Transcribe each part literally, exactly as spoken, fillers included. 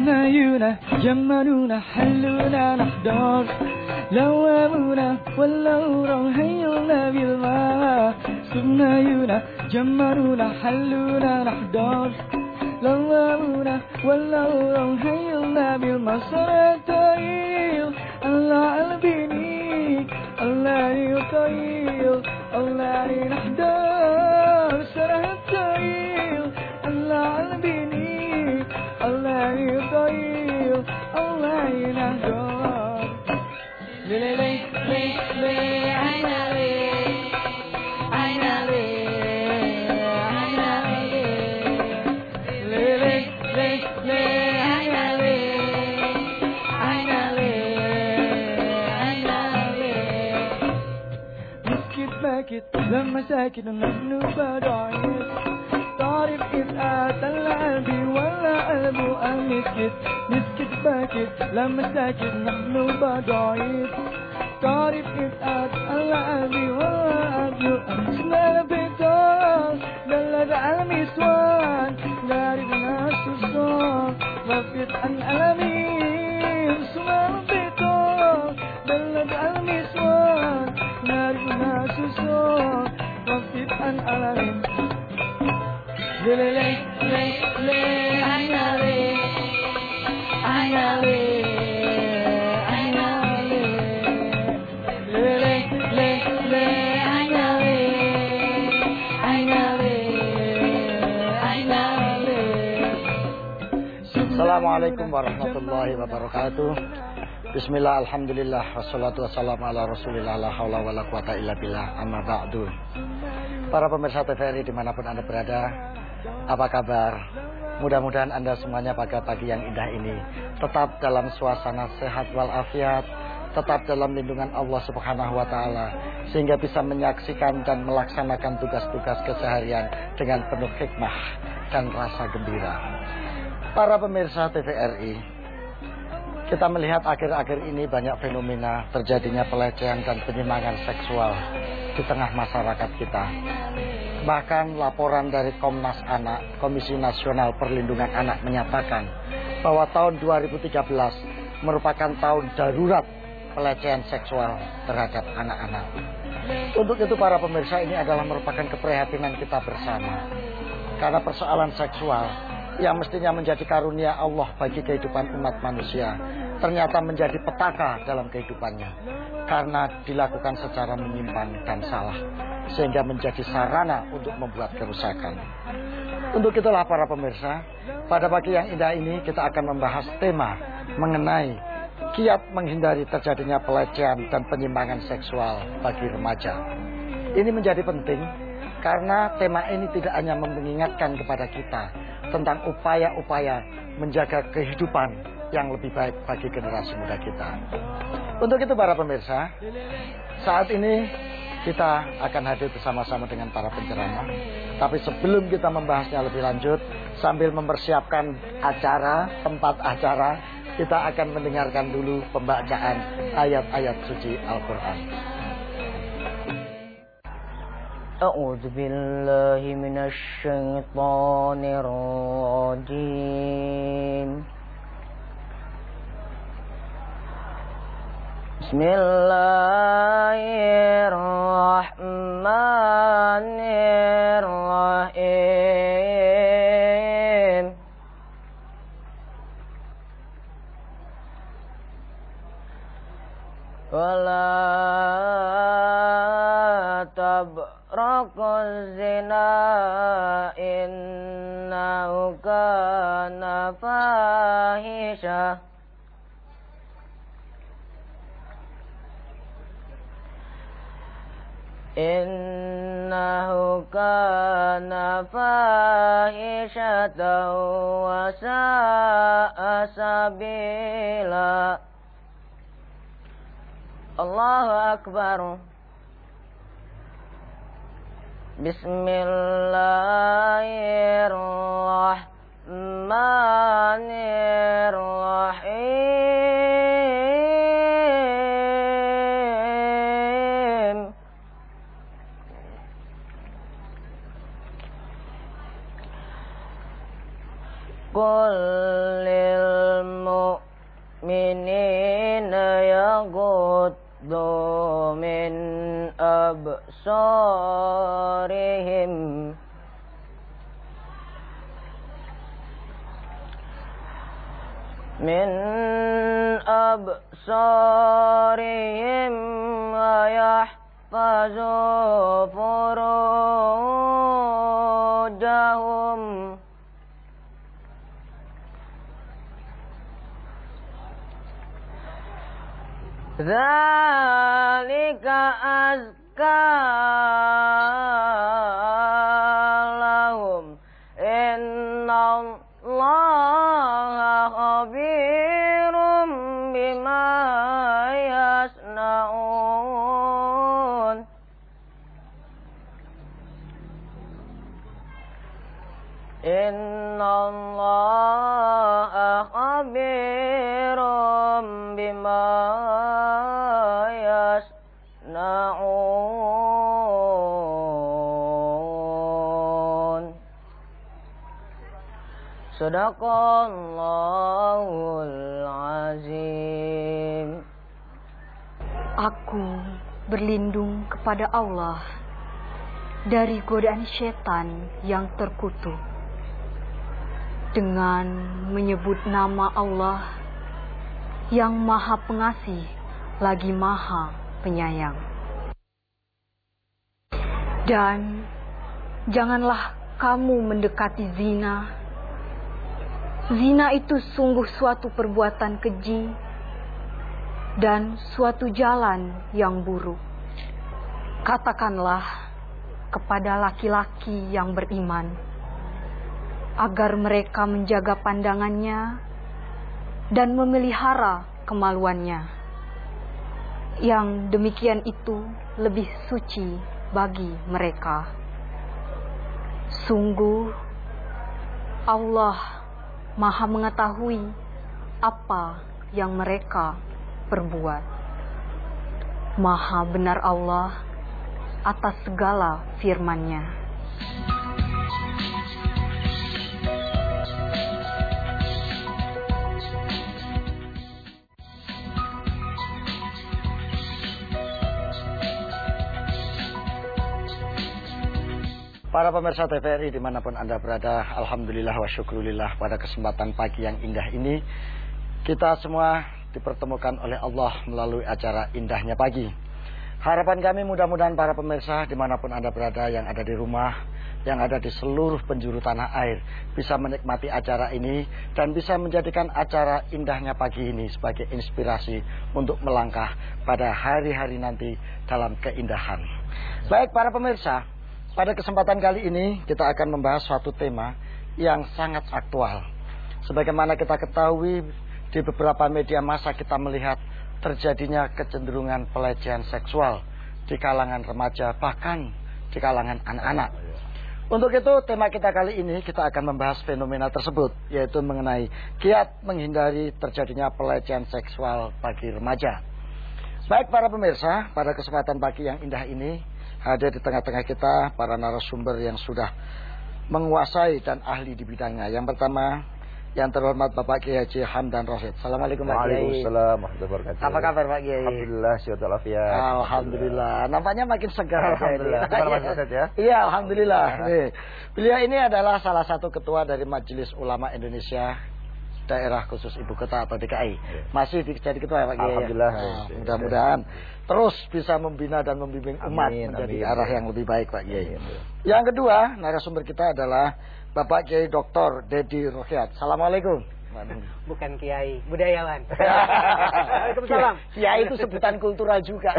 سمايونا جملونا حلونا نحضر لوامونا واللورا هيلنا بالماء سمايونا جملونا حلونا نحضر لوامونا واللورا هيلنا بالماء طيب الله البنيك الله يطيب الله نحضر سرح طيب الله البنيك الله يطيب الله نحضر لي لي لي لي عين لي عين لي عين لي لي لي لي لي عين لي عين لي عين لي مسكت باكت لما ساكت نحن بدعيت تعرف إذ أتى القلب ولا قلبه مسكت مسكت باكت لما ساكت نحن بدعيت تعرف إذ أتى القلب ولا قلبه اسمنا بيتار دلد على المسوان دارب ناس الصار وفيت عن ألمي اسمنا بيتار دلد على المسوان دارب ناس الصار وفيت عن ألمي لي لي لي لي عينا لي عينا لي عينا لي لي لي لي عينا لي عينا لي عينا لي. Assalamualaikum warahmatullahi wabarakatuh. Bismillah, alhamdulillah, wassalatu wassalamu ala rasulillah, la hawla wa la quwata illa billah, amma ba'du. Para pemirsa T V R I dimanapun Anda berada, apa kabar? Mudah-mudahan Anda semuanya pada pagi yang indah ini tetap dalam suasana sehat walafiat, tetap dalam lindungan Allah Subhanahu wa Ta'ala, sehingga bisa menyaksikan dan melaksanakan tugas-tugas keseharian dengan penuh hikmah dan rasa gembira. Para pemirsa T V R I, kita melihat akhir-akhir ini banyak fenomena terjadinya pelecehan dan penyimpangan seksual di tengah masyarakat kita. Bahkan laporan dari Komnas Anak, Komisi Nasional Perlindungan Anak menyatakan bahwa tahun dua ribu tiga belas merupakan tahun darurat pelecehan seksual terhadap anak-anak. Untuk itu para pemirsa, ini adalah merupakan keprihatinan kita bersama. Karena persoalan seksual yang mestinya menjadi karunia Allah bagi kehidupan umat manusia, ternyata menjadi petaka dalam kehidupannya karena dilakukan secara menyimpang dan salah, sehingga menjadi sarana untuk membuat kerusakan. Untuk itulah para pemirsa, pada pagi yang indah ini kita akan membahas tema mengenai kiat menghindari terjadinya pelecehan dan penyimpangan seksual bagi remaja. Ini menjadi penting karena tema ini tidak hanya mengingatkan kepada kita tentang upaya-upaya menjaga kehidupan yang lebih baik bagi generasi muda kita. Untuk itu para pemirsa, saat ini kita akan hadir bersama-sama dengan para penceramah. Tapi sebelum kita membahasnya lebih lanjut, sambil mempersiapkan acara, tempat acara, kita akan mendengarkan dulu pembacaan ayat-ayat suci Al-Quran. A'udzu billahi minasy syaithanir rajim. Bismillahirrahmanirrahim. Wala tabraquz zina innahu kana fahisha. Innahu kana fahishatan wa sa'a sabila. Allahu Akbar. Bismillahirrahmanirrahim. Qul lil المؤمنين يغضوا من أبصارهم من أبصارهم ويحفظوا فروجهم ذلك أزكى لهم إن الله خبير بما يصنعون إن الله خبير بما يصنعون Sadaqallahul azim. Aku berlindung kepada Allah dari godaan setan yang terkutuk dengan menyebut nama Allah yang Maha Pengasih lagi Maha Penyayang. Dan janganlah kamu mendekati zina. Zina itu sungguh suatu perbuatan keji dan suatu jalan yang buruk. Katakanlah kepada laki-laki yang beriman agar mereka menjaga pandangannya dan memelihara kemaluannya. Yang demikian itu lebih suci bagi mereka. Sungguh Allah Maha mengetahui apa yang mereka perbuat. Maha benar Allah atas segala firman-Nya. Para pemirsa T V R I dimanapun Anda berada, alhamdulillah wa syukurillah, pada kesempatan pagi yang indah ini kita semua dipertemukan oleh Allah melalui acara Indahnya Pagi. Harapan kami mudah-mudahan para pemirsa dimanapun Anda berada, yang ada di rumah, yang ada di seluruh penjuru tanah air, bisa menikmati acara ini dan bisa menjadikan acara Indahnya Pagi ini sebagai inspirasi untuk melangkah pada hari-hari nanti dalam keindahan. Baik para pemirsa, pada kesempatan kali ini kita akan membahas suatu tema yang sangat aktual. Sebagaimana kita ketahui, di beberapa media massa kita melihat terjadinya kecenderungan pelecehan seksual di kalangan remaja, bahkan di kalangan anak-anak. Untuk itu tema kita kali ini kita akan membahas fenomena tersebut, yaitu mengenai giat menghindari terjadinya pelecehan seksual bagi remaja. Baik para pemirsa, pada kesempatan pagi yang indah ini hadir di tengah-tengah kita para narasumber yang sudah menguasai dan ahli di bidangnya. Yang pertama, yang terhormat Bapak Kiai Haji Hamdan Rosyid. Assalamualaikum Pak Kiai. Waalaikumsalam warahmatullahi wabarakatuh. Apa kabar Pak Kiai? Alhamdulillah, sehat walafiat. Alhamdulillah. Nampaknya makin segar. Alhamdulillah. Alhamdulillah. Ya? Iya, alhamdulillah. Nih, beliau ini adalah salah satu ketua dari Majelis Ulama Indonesia Daerah Khusus Ibu Kota atau D K I. Masih jadi ketua ya Pak Kiai? Alhamdulillah. Nah, mudah-mudahan terus bisa membina dan membimbing umat amin, menjadi amin, arah yang lebih baik Pak Kiai. Yang kedua, narasumber kita adalah Bapak Kiai Doktor Dedi Rohiyat. Assalamualaikum. Bukan kiai, budayawan. Waalaikumsalam. Kiai itu sebutan kultural juga.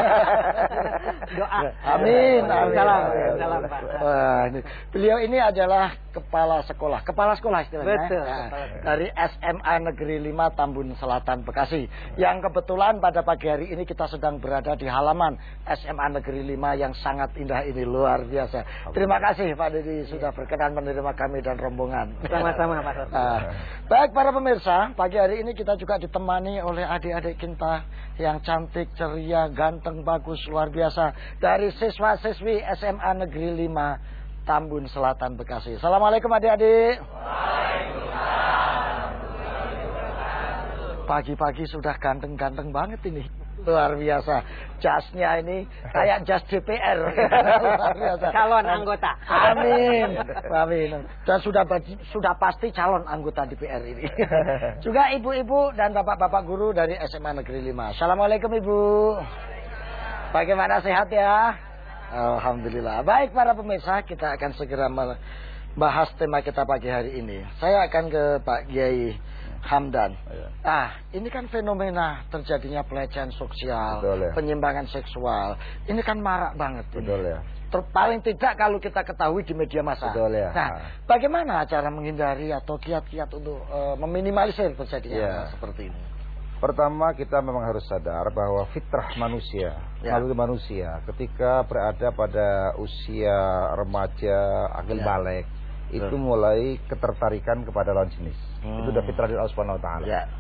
Doa. Amin. Amin. Salam. Salam Pak. Wah, ini. Beliau ini adalah kepala sekolah, kepala sekolah istilahnya. Betul. Nah, dari S M A Negeri lima Tambun Selatan Bekasi. Yang kebetulan pada pagi hari ini kita sedang berada di halaman S M A Negeri lima yang sangat indah ini, luar biasa. Terima kasih Pak Dedi sudah berkenan menerima kami dan rombongan. Sama-sama Pak. Nah, baik para pemirsa, pagi hari ini kita juga ditemani oleh adik-adik kita yang cantik, ceria, ganteng, bagus, luar biasa, dari siswa-siswi S M A Negeri lima Tambun Selatan Bekasi. Assalamualaikum adik-adik. Pagi-pagi sudah ganteng-ganteng banget ini. Luar biasa. Jasnya ini kayak jas D P R. Luar biasa. Calon anggota. Amin. Amin. Dan sudah sudah pasti calon anggota D P R ini. Juga ibu-ibu dan bapak-bapak guru dari S M A Negeri lima. Assalamualaikum Ibu. Bagaimana, sehat ya? Alhamdulillah. Baik para pemirsa, kita akan segera membahas tema kita pagi hari ini. Saya akan ke Pak Kiai Hamdan. Ah, ini kan fenomena terjadinya pelecehan sosial, Betul, ya. penyimpangan seksual. Ini kan marak banget. Betul, ini. ya. Ter- paling tidak kalau kita ketahui di media massa. Betul, ya. Nah, bagaimana cara menghindari atau kiat-kiat untuk uh, meminimalisir terjadinya Ya. seperti ini? Pertama, kita memang harus sadar bahwa fitrah manusia, Ya. naluri manusia ketika berada pada usia remaja, akil Ya. balik, itu Betul. mulai ketertarikan kepada lawan jenis. Hmm. Itu udah fitrah dari Allah Subhanahu wa taala. Ya.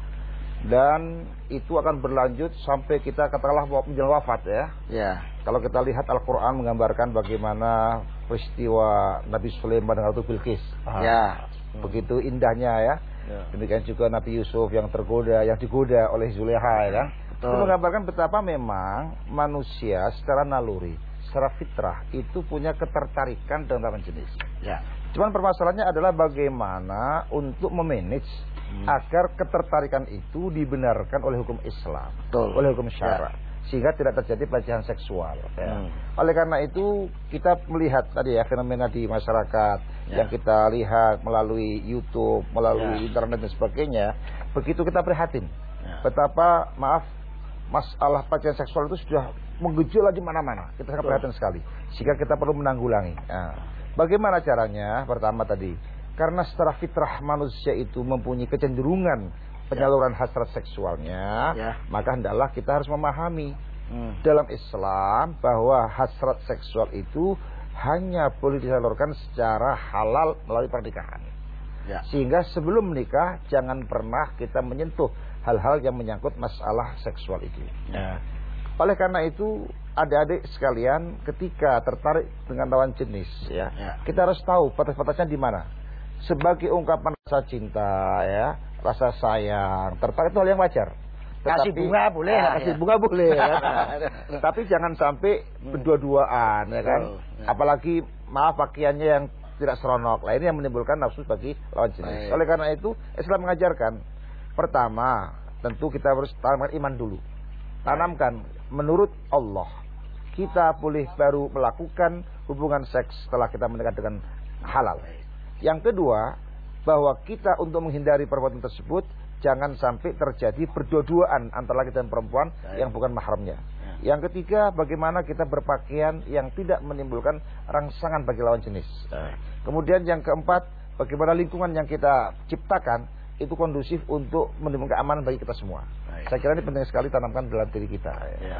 Dan itu akan berlanjut sampai kita katakanlah menjelang wafat ya. Ya. Kalau kita lihat Al-Qur'an menggambarkan bagaimana peristiwa Nabi Sulaiman dengan Ratu Bilqis. Ya. Begitu indahnya ya. Ya. Demikian juga Nabi Yusuf yang tergoda, yang digoda oleh Zulekha ya kan. Betul. Itu menggambarkan betapa memang manusia secara naluri, secara fitrah itu punya ketertarikan dengan lawan jenis. Ya. Cuman permasalahannya adalah bagaimana untuk memanage hmm. agar ketertarikan itu dibenarkan oleh hukum Islam, Betul. oleh hukum syara, Ya. sehingga tidak terjadi pelecehan seksual. Ya. Hmm. Oleh karena itu kita melihat tadi ya fenomena di masyarakat Ya. yang kita lihat melalui YouTube, melalui Ya. internet dan sebagainya. Begitu kita prihatin Ya. betapa maaf masalah pelecehan seksual itu sudah menggejolak di mana-mana. Kita sangat Betul. prihatin sekali, sehingga kita perlu menanggulangi. Nah, bagaimana caranya? Pertama tadi, karena secara fitrah manusia itu mempunyai kecenderungan penyaluran hasrat seksualnya, Ya. maka hendaklah kita harus memahami Hmm. dalam Islam bahwa hasrat seksual itu hanya boleh disalurkan secara halal melalui pernikahan. Ya. Sehingga sebelum menikah jangan pernah kita menyentuh hal-hal yang menyangkut masalah seksual itu. Ya. Oleh karena itu, adik-adik sekalian, ketika tertarik dengan lawan jenis, ya, Ya. kita harus tahu batas-batasnya di mana. Sebagai ungkapan rasa cinta, ya, rasa sayang, tertarik itu hal yang wajar. Kasih bunga boleh ah, lah, kasih ya. bunga boleh. Kan? Tapi jangan sampai berdua-duaan, ya kan. Betul, ya. Apalagi maaf pakaiannya yang tidak seronok. Lah ini yang menimbulkan nafsu bagi lawan jenis. Baik. Oleh karena itu, Islam mengajarkan pertama, tentu kita harus tanamkan iman dulu. Tanamkan menurut Allah kita boleh baru melakukan hubungan seks setelah kita menikah dengan halal. Yang kedua, bahwa kita untuk menghindari perbuatan tersebut jangan sampai terjadi berdua-duaan antara laki dan perempuan Baik. yang bukan mahramnya. Ya. Yang ketiga, bagaimana kita berpakaian yang tidak menimbulkan rangsangan bagi lawan jenis. Baik. Kemudian yang keempat, bagaimana lingkungan yang kita ciptakan itu kondusif untuk menimbulkan keamanan bagi kita semua. Baik. Saya kira ini penting sekali tanamkan dalam diri kita. Ya.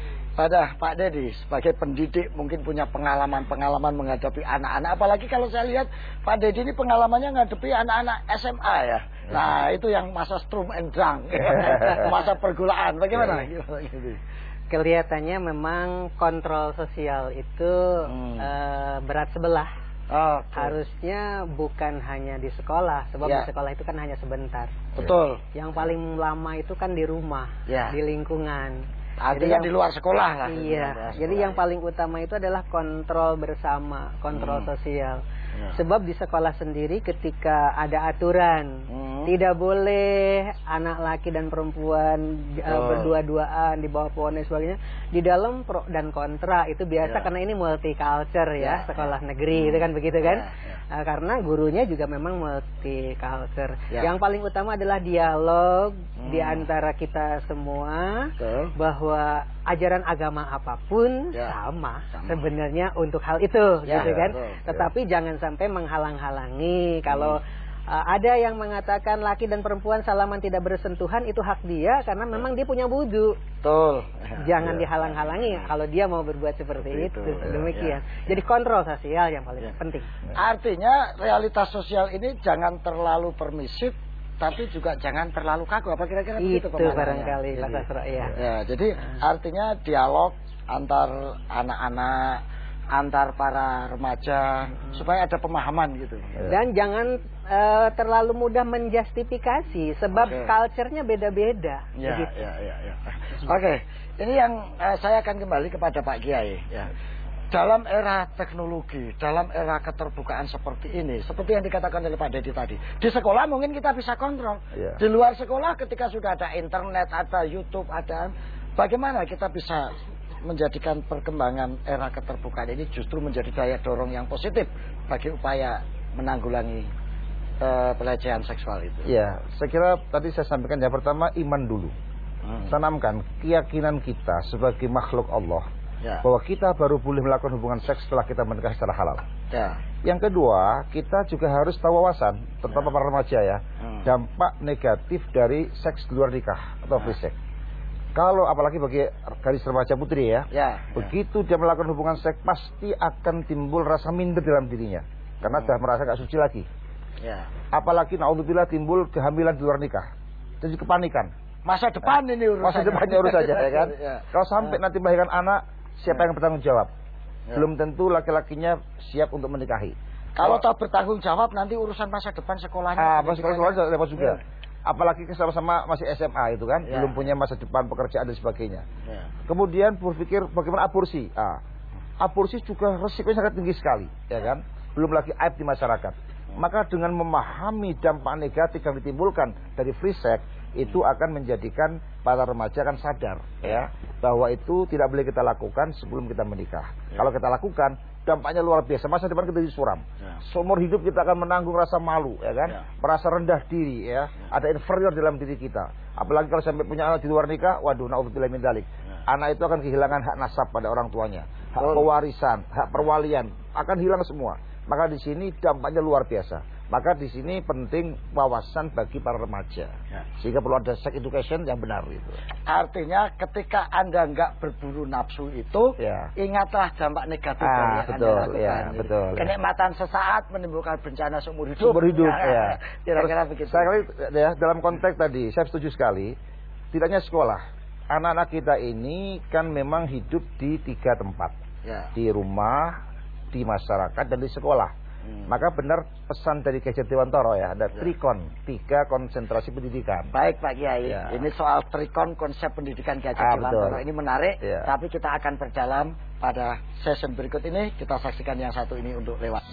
Pada Pak Dedi sebagai pendidik mungkin punya pengalaman-pengalaman menghadapi anak-anak. Apalagi kalau saya lihat Pak Dedi ini pengalamannya menghadapi anak-anak S M A ya. Nah itu yang masa strum and drang, masa pergulaan. Bagaimana? Kelihatannya memang kontrol sosial itu Hmm. eh, berat sebelah. Oh, Harusnya bukan hanya di sekolah, sebab Ya. di sekolah itu kan hanya sebentar. betul. Yang paling lama itu kan di rumah, Ya. di lingkungan. Artinya Jadi di luar sekolah lah. Iya, Di luar jadi sekolah. yang paling utama itu adalah kontrol bersama, kontrol Hmm. sosial. Ya. Sebab di sekolah sendiri ketika ada aturan, Hmm. tidak boleh anak laki dan perempuan uh, Oh. berdua-duaan di bawah pohon dan sebagainya. Di dalam pro dan kontra itu biasa Ya. karena ini multicultural ya, Ya, sekolah ya. negeri Hmm. itu kan begitu kan? Ya, ya. Uh, karena gurunya juga memang multicultural. Ya. Yang paling utama adalah dialog Hmm. di antara kita semua. Betul. Bahwa ajaran agama apapun Ya, sama, sama. sebenarnya untuk hal itu, Ya, gitu kan? betul, ya. Tetapi jangan sampai menghalang-halangi. Kalau Hmm. uh, ada yang mengatakan laki dan perempuan salaman tidak bersentuhan, itu hak dia karena memang dia punya wudu. Betul. Jangan Ya. dihalang-halangi kalau dia mau berbuat seperti Seperti itu. itu, ya, Demikian. ya. Jadi kontrol sosial yang paling Ya. penting. Artinya realitas sosial ini jangan terlalu permisif, tapi juga jangan terlalu kaku. Apa kira-kira begitu Itu pemahamannya? barangkali Pak Jadi, Sastro, ya. ya, jadi artinya dialog antar anak-anak antar para remaja hmm. supaya ada pemahaman gitu. Dan jangan uh, terlalu mudah menjustifikasi sebab okay. culture-nya beda-beda. Ya, gitu. ya, ya, ya. Oke, okay. Ini yang uh, saya akan kembali kepada Pak Kiai. Ya. Dalam era teknologi, dalam era keterbukaan seperti ini, seperti yang dikatakan oleh Pak Dedi tadi, di sekolah mungkin kita bisa kontrol. Ya. Di luar sekolah, ketika sudah ada internet, ada YouTube, ada bagaimana kita bisa menjadikan perkembangan era keterbukaan ini justru menjadi daya dorong yang positif bagi upaya menanggulangi uh, pelecehan seksual itu. Ya, saya kira tadi saya sampaikan yang pertama iman dulu. Hmm. Tanamkan keyakinan kita sebagai makhluk Allah. Ya. Bahwa kita baru boleh melakukan hubungan seks setelah kita menikah secara halal. Ya. Yang kedua, kita juga harus tahu wawasan, terutama ya. para remaja ya, hmm. dampak negatif dari seks di luar nikah atau free sex. Kalau apalagi bagi gadis remaja putri ya, ya begitu ya. dia melakukan hubungan seks pasti akan timbul rasa minder dalam dirinya, karena hmm. sudah merasa gak suci lagi. Ya. Apalagi naudzubillah timbul kehamilan di luar nikah, jadi kepanikan. Masa depan nah, ini urusannya. Masa depannya urus saja ya kan. ya. Kalau sampai ya. nanti melahirkan anak, siapa yang bertanggung jawab? Ya. Belum tentu laki-lakinya siap untuk menikahi. Kalau tak bertanggung jawab nanti urusan masa depan sekolahnya. Ah, masa sekolah sudah repot juga. Ya. Apalagi sama-sama masih S M A itu kan, ya. belum punya masa depan pekerjaan dan sebagainya. Ya. Kemudian berpikir bagaimana aborsi. Ah, aborsi juga resikonya sangat tinggi sekali, ya kan? Belum lagi aib di masyarakat. Ya. Maka dengan memahami dampak negatif yang ditimbulkan dari free sex, itu akan menjadikan para remaja kan sadar ya bahwa itu tidak boleh kita lakukan sebelum kita menikah. Ya. Kalau kita lakukan dampaknya luar biasa, masa depan kita disuram. Ya. Seumur hidup kita akan menanggung rasa malu ya kan, ya. merasa rendah diri ya, ya. ada inferior dalam diri kita. Apalagi kalau sampai punya anak di luar nikah, waduh naudzubillah min dzalik. Ya. Anak itu akan kehilangan hak nasab pada orang tuanya, hak oh. pewarisan, hak perwalian akan hilang semua. Maka di sini dampaknya luar biasa. Maka di sini penting wawasan bagi para remaja, ya. sehingga perlu ada sex education yang benar itu. Artinya ketika Anda nggak berburu nafsu itu, ya. ingatlah dampak negatif ah, yang betul, Anda lakukan. Ya, betul. Kenikmatan sesaat menimbulkan bencana seumur hidup. Seumur hidup, ya. ya. Kira-kira begitu. Saya kali ya dalam konteks tadi, saya setuju sekali. Tidak hanya sekolah, anak-anak kita ini kan memang hidup di tiga tempat, ya. di rumah, di masyarakat, dan di sekolah. Hmm. Maka benar pesan dari Kiai Dewantoro ya, ada ya. trikon, tiga konsentrasi pendidikan. Baik Pak Kiai, ya. ini soal trikon konsep pendidikan Kiai ah, Dewantoro ini menarik, ya. tapi kita akan berjalan pada session berikut ini. Kita saksikan yang satu ini untuk lewat.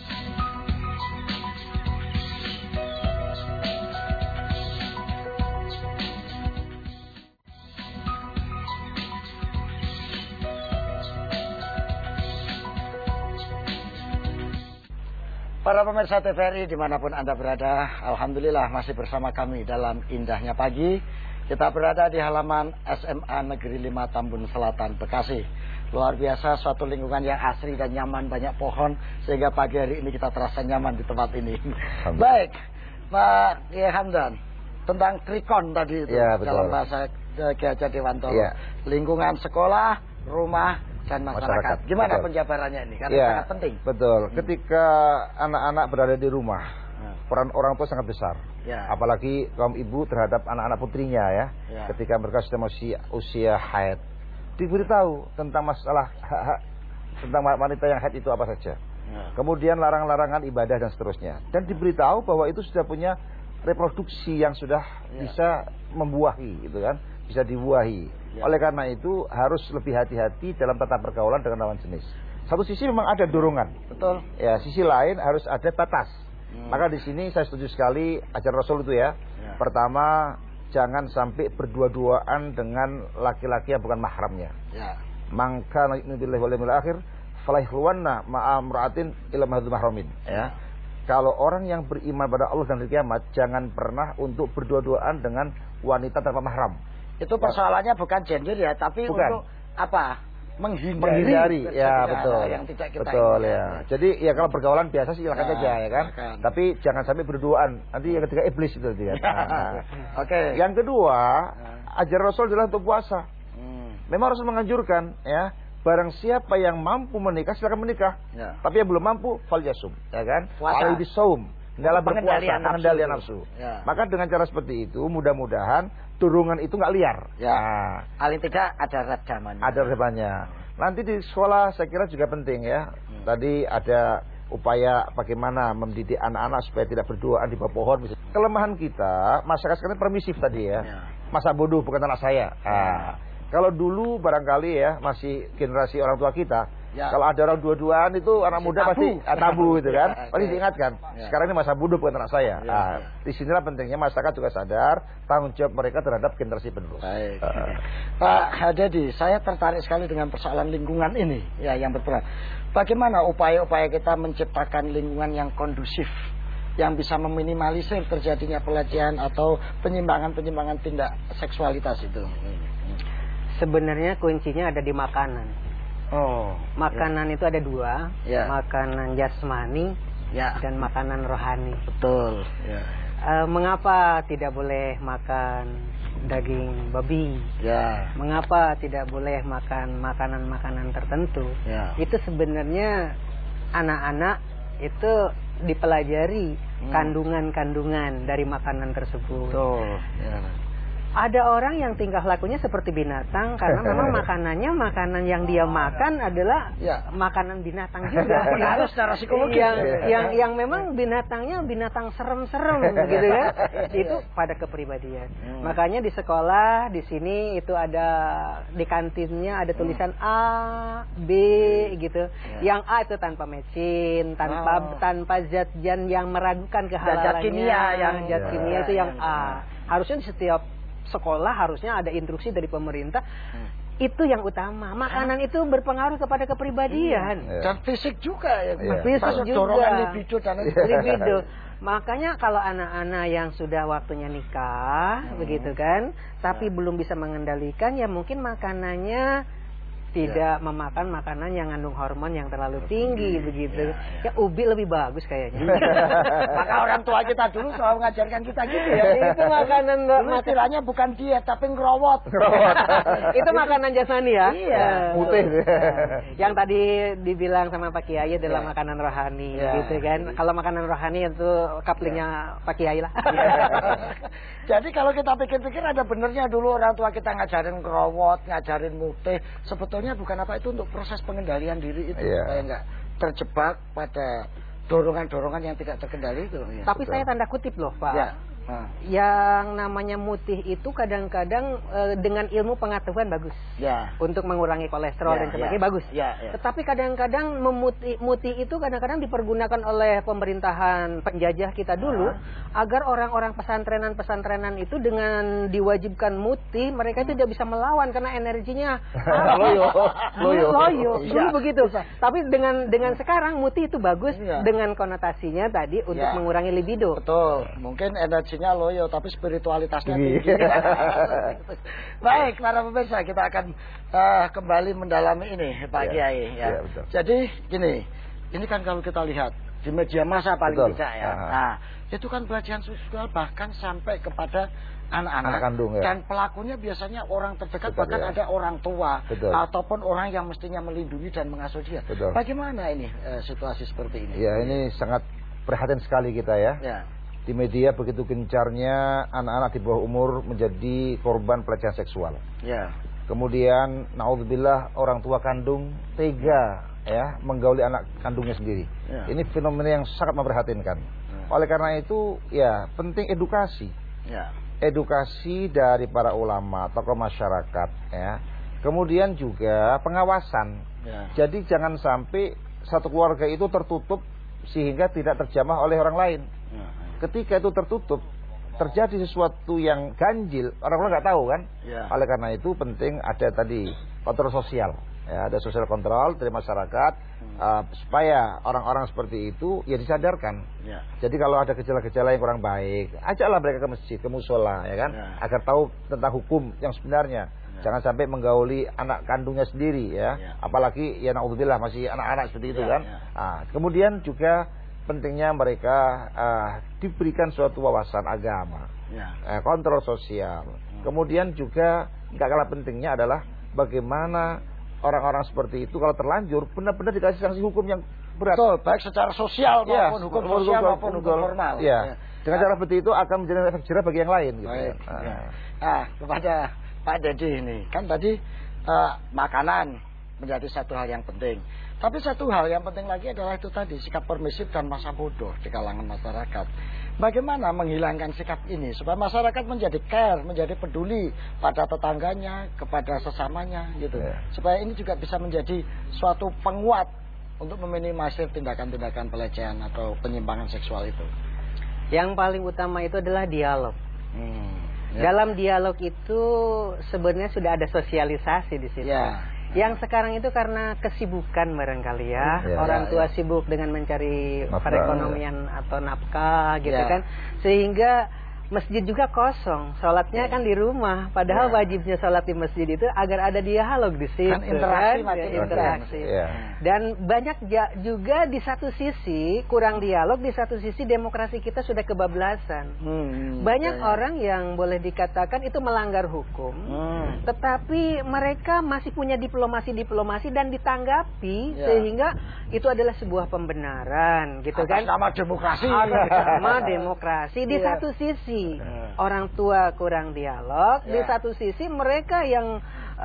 Para pemirsa T V R I dimanapun Anda berada, Alhamdulillah masih bersama kami dalam indahnya pagi. Kita berada di halaman S M A Negeri lima Tambun Selatan, Bekasi. Luar biasa, suatu lingkungan yang asri dan nyaman, banyak pohon, sehingga pagi hari ini kita terasa nyaman di tempat ini. Baik, Pak Kiai Hamdan, tentang trikon tadi itu ya, dalam bahasa Kiai Dewantoro. Ya. Lingkungan sekolah, rumah, dan masyarakat. masyarakat. Gimana betul. penjabarannya ini? Karena ya, sangat penting. Betul. Hmm. Ketika anak-anak berada di rumah, hmm. peran orang tua sangat besar. Ya. Apalagi kaum ibu terhadap anak-anak putrinya ya. ya. Ketika mereka sudah masih usia haid, diberitahu tentang masalah hak-hak tentang wanita yang haid itu apa saja. Ya. Kemudian larang-larangan ibadah dan seterusnya. Dan diberitahu bahwa itu sudah punya reproduksi yang sudah ya. bisa membuahi, gitu kan? Bisa dibuahi. Ya. Oleh karena itu harus lebih hati-hati dalam tata pergaulan dengan lawan jenis. Satu sisi memang ada dorongan, betul. Ya, sisi lain harus ada batas. Hmm. Maka di sini saya setuju sekali ajaran Rasul itu ya. ya. Pertama, jangan sampai berdua-duaan dengan laki-laki yang bukan mahramnya. Ya. Maka nabillahi wal yawmil akhir falahluwanna ma'amra'atin ila mahdu mahramin. Ya. Kalau orang yang beriman pada Allah dan hari kiamat, jangan pernah untuk berdua-duaan dengan wanita tanpa mahram. Itu persoalannya bukan gender ya, tapi bukan. untuk apa? Menghindari, menghindari ya betul. Yang tidak kita betul ya. Jadi ya kalau pergaulan biasa sih silakan saja ya kan. Makan. Tapi jangan sampai berduaan. Nanti yang ketiga iblis itu dia. Nah, nah. Oke. Okay. Yang kedua, ajaran Rasul adalah untuk puasa. Hmm. Memang Rasul menganjurkan ya, barang siapa yang mampu menikah silakan menikah. Ya. Tapi yang belum mampu falyasum, ya kan? Alaihi bisawm. Dalam berpuasa, pengendalian nafsu. Ya. Maka dengan cara seperti itu, mudah-mudahan dorongan itu nggak liar. Ya. Nah, Paling tidak ada redamannya. ada redamannya. Nanti di sekolah saya kira juga penting ya. Hmm. Tadi ada upaya bagaimana mendidik anak-anak supaya tidak berduaan di bawah pohon. Kelemahan kita, masyarakat sekarang permisif tadi ya. ya. Masa bodoh bukan anak saya. Nah, ya. Kalau dulu barangkali ya masih generasi orang tua kita, ya. Kalau ada orang dua-duaan itu anak muda tabu. pasti ah, tabu gitu kan, ya, pasti diingatkan. Ya. Sekarang ini masa bodoh bukan anak saya. Ya, nah, ya. Disinilah pentingnya masyarakat juga sadar tanggung jawab mereka terhadap generasi penerus. Baik. Uh. Pak Hadadi, saya tertarik sekali dengan persoalan lingkungan ini, ya yang berperan. Bagaimana upaya-upaya kita menciptakan lingkungan yang kondusif, yang bisa meminimalisir terjadinya pelecehan atau penyimpangan-penyimpangan tindak seksualitas itu? Sebenarnya kuncinya ada di makanan. Oh, makanan ya. Itu ada dua, ya. Makanan jasmani ya. Dan makanan rohani. Betul. Ya. E, mengapa tidak boleh makan daging babi? Ya. Mengapa tidak boleh makan makanan-makanan tertentu? Ya. Itu sebenarnya anak-anak itu dipelajari hmm. kandungan-kandungan dari makanan tersebut. Betul. Ya. Ada orang yang tingkah lakunya seperti binatang karena memang makanannya makanan yang dia makan adalah ya. Makanan binatang juga. Harus secara psikologis. Yang, yang yang memang binatangnya binatang serem-serem gitu kan. Itu pada kepribadian. Hmm. Makanya di sekolah di sini itu ada di kantinnya ada tulisan hmm. A, B gitu. Ya. Yang A itu tanpa mecin, tanpa oh. tanpa zat-zat yang meragukan kehalalannya. Zat kimia yang zat ya. kimia itu yang A. Harusnya di setiap sekolah harusnya ada instruksi dari pemerintah. Hmm. Itu yang utama. Makanan ah. itu berpengaruh kepada kepribadian. Hmm. Dan fisik juga ya. Yeah. Fisik juga. Dorongan libido dan libido. Makanya kalau anak-anak yang sudah waktunya nikah, hmm. begitu kan, tapi ya. belum bisa mengendalikan, ya mungkin makanannya tidak ya. memakan makanan yang mengandung hormon yang terlalu tinggi ya, begitu. Ya, ya. ya ubi lebih bagus kayaknya. Maka orang tua kita dulu selalu mengajarkan kita gitu ya. Itu makanan dulu istilahnya bukan diet tapi ngerowot. Itu makanan jasmani ya. Iya. Putih. Yang tadi dibilang sama Pak Kiai adalah ya. makanan rohani ya. gitu kan. Kalau makanan rohani itu kaplingnya ya. Pak Kiai lah. Ya. Jadi kalau kita pikir-pikir ada benernya dulu orang tua kita ngajarin ngerowot, ngajarin mutih. Sebetulnya bukan apa itu untuk proses pengendalian diri itu yeah. supaya nggak terjebak pada dorongan-dorongan yang tidak terkendali itu. Ya. Tapi betul. Saya tanda kutip loh Pak. Ya. Nah. Yang namanya mutih itu kadang-kadang e, dengan ilmu pengetahuan bagus. Ya. Untuk mengurangi kolesterol ya, dan sebagainya ya. bagus. Ya, ya. Tetapi kadang-kadang memutih mutih itu kadang-kadang dipergunakan oleh pemerintahan penjajah kita dulu ya. agar orang-orang pesantrenan-pesantrenan itu dengan diwajibkan mutih, mereka itu tidak bisa melawan karena energinya ah, loyo. Loyo. Loyo. Dulu Ya. begitu. Tapi dengan dengan sekarang mutih itu bagus ya. dengan konotasinya tadi untuk ya. mengurangi libido. Betul. Mungkin energi loyo tapi spiritualitasnya tinggi. Baik, para pemirsa, kita akan uh, kembali mendalami ini Pak ya, Kiai ya. Ya, betul. Jadi gini, ini kan kalau kita lihat di media massa paling betul. tidak ya. Aha. Nah, itu kan pelecehan seksual bahkan sampai kepada anak-anak anak kandung ya. Dan pelakunya biasanya orang terdekat, betul, bahkan ya. ada orang tua betul. ataupun orang yang mestinya melindungi dan mengasuh dia. Betul. Bagaimana ini uh, situasi seperti ini? Ya, ini sangat prihatin sekali kita ya. Ya. Di media begitu gencarnya anak-anak di bawah umur menjadi korban pelecehan seksual. Ya. Kemudian naudzubillah orang tua kandung tega ya menggauli anak kandungnya sendiri. Ya. Ini fenomena yang sangat memprihatinkan. Ya. Oleh karena itu ya penting edukasi. Ya. Edukasi dari para ulama, tokoh masyarakat ya. Kemudian juga pengawasan. Ya. Jadi jangan sampai satu keluarga itu tertutup sehingga tidak terjamah oleh orang lain. Ya. Ketika itu tertutup, terjadi sesuatu yang ganjil, orang-orang nggak tahu kan. Ya. Oleh karena itu penting ada tadi kontrol sosial, ya, ada sosial kontrol dari masyarakat hmm. uh, supaya orang-orang seperti itu ya disadarkan. Ya. Jadi kalau ada gejala-gejala yang kurang baik, ajaklah mereka ke masjid, ke musola, ya kan, ya. agar tahu tentang hukum yang sebenarnya. Ya. Jangan sampai menggauli anak kandungnya sendiri, ya, ya. apalagi ya naudzubillah masih anak-anak seperti itu ya, kan. Ya. Nah, kemudian juga pentingnya mereka uh, diberikan suatu wawasan agama, ya. uh, kontrol sosial. Hmm. Kemudian juga nggak kalah pentingnya adalah bagaimana orang-orang seperti itu kalau terlanjur benar-benar dikasih sanksi hukum yang berat. Betul, baik secara sosial maupun ya, hukum sosial maupun hukum formal. Ya. ya. Dengan cara seperti itu akan menjadi efek jerah bagi yang lain. Gitu. Baik. Nah. Ya. Nah, kepada Pak Dedi ini, kan tadi uh, makanan menjadi satu hal yang penting. Tapi satu hal yang penting lagi adalah itu tadi, sikap permisif dan masa bodoh di kalangan masyarakat. Bagaimana menghilangkan sikap ini supaya masyarakat menjadi care, menjadi peduli pada tetangganya, kepada sesamanya gitu. Yeah. Supaya ini juga bisa menjadi suatu penguat untuk meminimalisir tindakan-tindakan pelecehan atau penyimpangan seksual itu. Yang paling utama itu adalah dialog. Hmm, ya. Dalam dialog itu sebenarnya sudah ada sosialisasi di situ. Ya. Yang sekarang itu karena kesibukan barangkali ya, ya orang ya, tua ya. sibuk dengan mencari nafkah, perekonomian ya. atau nafkah gitu ya. kan, sehingga masjid juga kosong, sholatnya ya. kan di rumah. Padahal ya. wajibnya sholat di masjid itu agar ada dialog di situ, kan interaksi, kan? Ya, interaksi. Ya. Dan banyak juga di satu sisi kurang dialog, di satu sisi demokrasi kita sudah kebablasan. Hmm, banyak ya. orang yang boleh dikatakan itu melanggar hukum, hmm. tetapi mereka masih punya diplomasi-diplomasi dan ditanggapi ya. sehingga itu adalah sebuah pembenaran, gitu atas kan? Nama demokrasi. Atas nama demokrasi. Di ya. satu sisi ya. orang tua kurang dialog, ya. di satu sisi mereka yang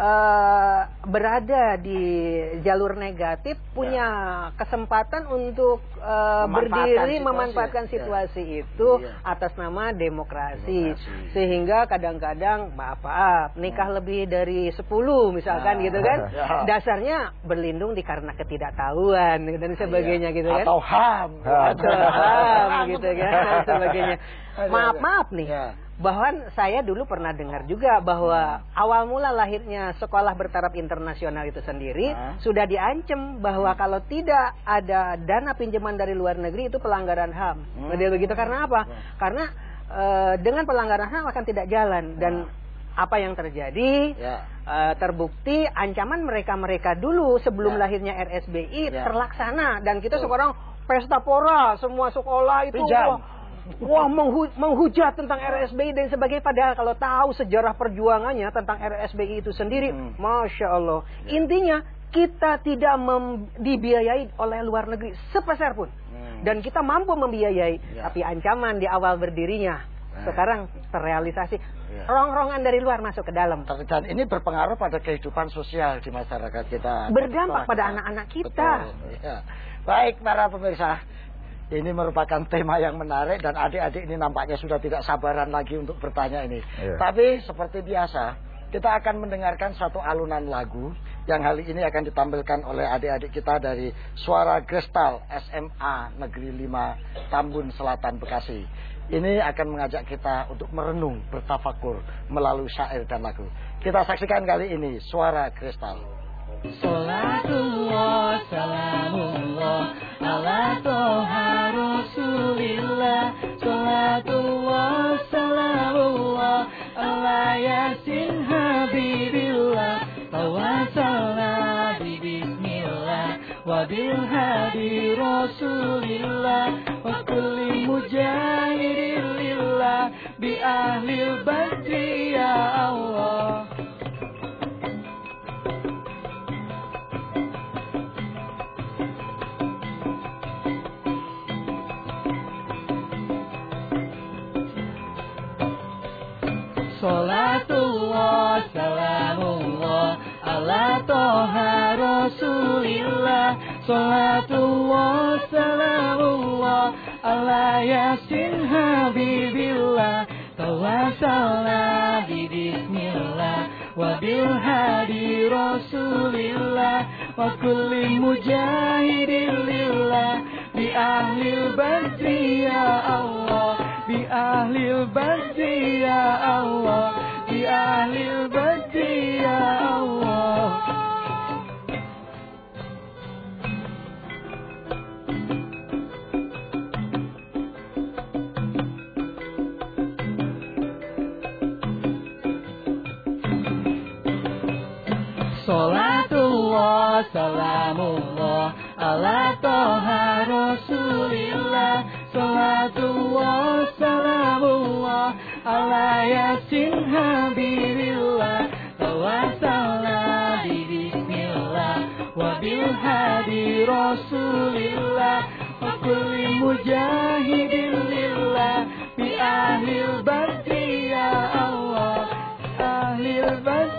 Uh, berada di jalur negatif punya ya. kesempatan untuk uh, berdiri situasi, memanfaatkan situasi ya. itu ya. atas nama demokrasi, demokrasi. Sehingga kadang-kadang maaf nikah ya. lebih dari sepuluh misalkan ya. gitu kan ya. dasarnya berlindung di karena ketidaktahuan dan sebagainya ya. gitu kan, atau ham atau ham gitu kan dan sebagainya. Maaf maaf nih ya. bahwa saya dulu pernah dengar juga bahwa hmm. awal mula lahirnya sekolah bertaraf internasional itu sendiri hmm. sudah diancam bahwa hmm. kalau tidak ada dana pinjaman dari luar negeri itu pelanggaran H A M. Hmm. Nah, begitu karena apa? Hmm. Karena e, dengan pelanggaran H A M akan tidak jalan dan hmm. apa yang terjadi ya. e, terbukti ancaman mereka-mereka dulu sebelum ya. lahirnya R S B I ya. terlaksana dan kita oh. sekarang pesta pora semua sekolah itu wah menghu, menghujat tentang R S B I dan sebagainya. Padahal kalau tahu sejarah perjuangannya tentang R S B I itu sendiri, hmm. Masya Allah. Ya. Intinya kita tidak mem, dibiayai oleh luar negeri sepeser pun. Hmm. Dan kita mampu membiayai. Ya. Tapi ancaman di awal berdirinya nah. sekarang terrealisasi. Ya. Rong-rongan dari luar masuk ke dalam. Dan ini berpengaruh pada kehidupan sosial di masyarakat kita. Berdampak pada anak-anak kita. Ya. Baik para pemirsa. Ini merupakan tema yang menarik dan adik-adik ini nampaknya sudah tidak sabaran lagi untuk bertanya ini. Iya. Tapi seperti biasa, kita akan mendengarkan satu alunan lagu yang kali ini akan ditampilkan oleh adik-adik kita dari Suara Gestal S M A Negeri lima Tambun Selatan Bekasi. Ini akan mengajak kita untuk merenung, bertafakur melalui syair dan lagu. Kita saksikan kali ini Suara Gestal. Salatullah salamullah ala toha rasulillah. Salatullah salamullah ala yasin habibillah. Tawassalna bi bismillah wa bil hadi rasulillah wa kulli mujahidin lillah bi ahlil badri ya Allah. Salatullah salamullah ala toha rasulillah. Salatullah salamullah ala yasin habibillah. Tawassalna bi bismillah wa bil hadi rasulillah wa kulli mujahidin lillah bi ahlil badri ya Allah. Bi ahlil badri ya Allah. Bi ahlil badri ya Allah. Salatullah salamullah ala toha rasulillah. Salatullah salamullah ala yasin habibillah. Tawassalna bi bismillah wa bil hadi rasulillah wa kulli mujahidin lillah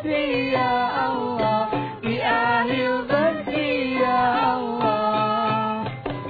Badri ya Allah, di akhir Badri ya Allah.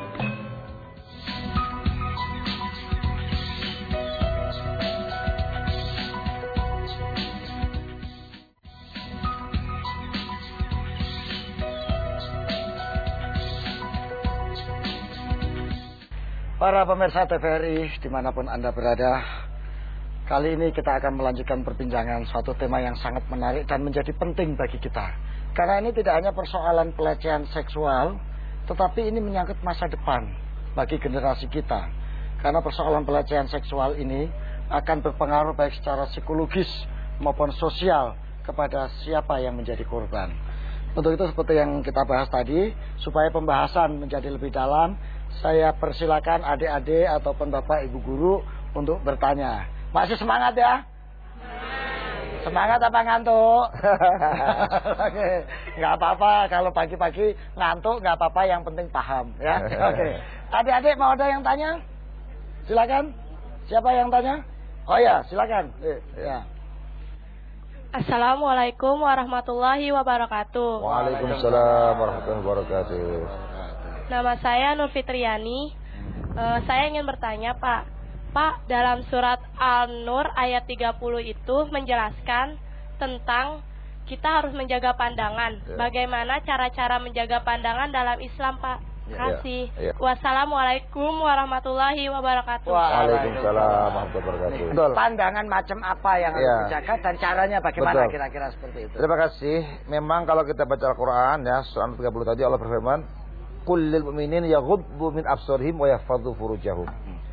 Para pemirsa T V R I dimanapun Anda berada, kali ini kita akan melanjutkan perbincangan suatu tema yang sangat menarik dan menjadi penting bagi kita. Karena ini tidak hanya persoalan pelecehan seksual, tetapi ini menyangkut masa depan bagi generasi kita. Karena persoalan pelecehan seksual ini akan berpengaruh baik secara psikologis maupun sosial kepada siapa yang menjadi korban. Untuk itu seperti yang kita bahas tadi, supaya pembahasan menjadi lebih dalam, saya persilakan adik-adik ataupun bapak ibu guru untuk bertanya. Masih semangat ya? Semangat apa ngantuk? Oke, nggak apa-apa kalau pagi-pagi ngantuk, nggak apa-apa, yang penting paham ya. Oke, adik-adik mau ada yang tanya? Silakan. Siapa yang tanya? Oh ya, silakan. Ya. Assalamualaikum warahmatullahi wabarakatuh. Waalaikumsalam warahmatullahi wabarakatuh. Nama saya Nur Fitriani. Uh, saya ingin bertanya, Pak. Pak, dalam surat Al-Nur ayat tiga puluh itu menjelaskan tentang kita harus menjaga pandangan. Ya. Bagaimana cara-cara menjaga pandangan dalam Islam, Pak? Terima kasih. Ya. Ya. Wassalamualaikum warahmatullahi wabarakatuh. Waalaikumsalam warahmatullahi wabarakatuh. Betul. Pandangan macam apa yang harus ya. dijaga dan caranya bagaimana kira-kira seperti itu? Terima kasih. Memang kalau kita baca Al-Quran ya, surah tiga puluh tadi Allah berfirman, "Qul lil mu'minin yaghuddu min absarihim wa yahfadzu furujahum."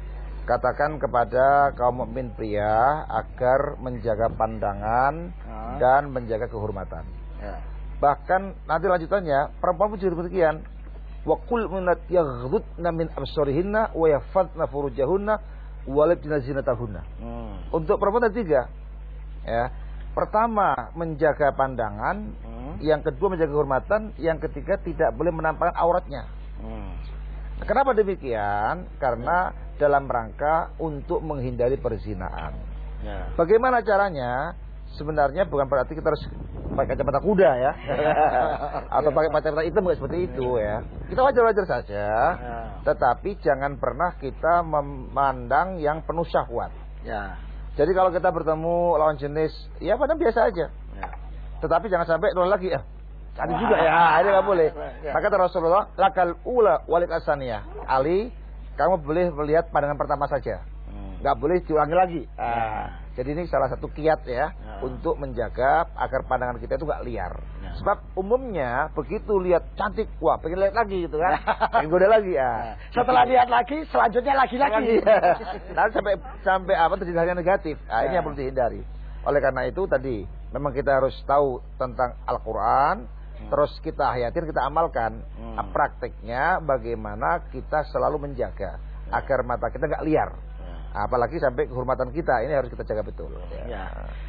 Katakan kepada kaum mukmin pria agar menjaga pandangan hmm. dan menjaga kehormatan. Ya. Bahkan nanti lanjutannya perempuan pun juga demikian. Wa qul minat yaghdudna min absarihinna wa yahfadzna furujahunna wa labdina zinatahunna. Hmm. Untuk perempuan ada tiga. Ya. Pertama menjaga pandangan, hmm. yang kedua menjaga kehormatan, yang ketiga tidak boleh menampakkan auratnya. Hmm. Kenapa demikian? Karena dalam rangka untuk menghindari perzinahan. Ya. Bagaimana caranya? Sebenarnya bukan berarti kita harus pakai kacamata kuda ya, atau pakai kacamata hitam, bukan seperti itu ya. Kita wajar-wajar saja, ya. Tetapi jangan pernah kita memandang yang penuh syahwat. Ya. Jadi kalau kita bertemu lawan jenis, ya padahal biasa aja. Ya. Tetapi jangan sampai nol lagi ya. Ada juga ya, ini nggak boleh. Ya. Maka Rasulullah, lakal ula walik asaniyah. Ali, kamu boleh melihat pandangan pertama saja, nggak hmm. boleh diulangi lagi. Nah, ya. Jadi ini salah satu kiat ya, ya untuk menjaga agar pandangan kita itu nggak liar. Ya. Sebab umumnya begitu lihat cantik, wah pengen lihat lagi gitu kan, pengen goda lagi ya. Setelah lihat lagi, selanjutnya lagi lagi. Nanti sampai sampai apa terjadi hal yang negatif. Nah, ya. Ini yang perlu dihindari. Oleh karena itu tadi memang kita harus tahu tentang Al-Quran. Terus kita hayatin, kita amalkan hmm. prakteknya bagaimana kita selalu menjaga ya. Agar mata kita nggak liar, ya. Apalagi sampai kehormatan kita ini harus kita jaga betul. Ya. Ya.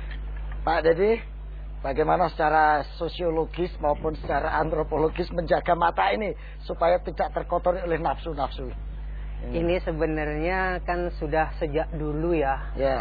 Pak Dedi, bagaimana secara sosiologis maupun secara antropologis menjaga mata ini supaya tidak terkotori oleh nafsu-nafsu? Ini, ini sebenarnya kan sudah sejak dulu ya. Ya.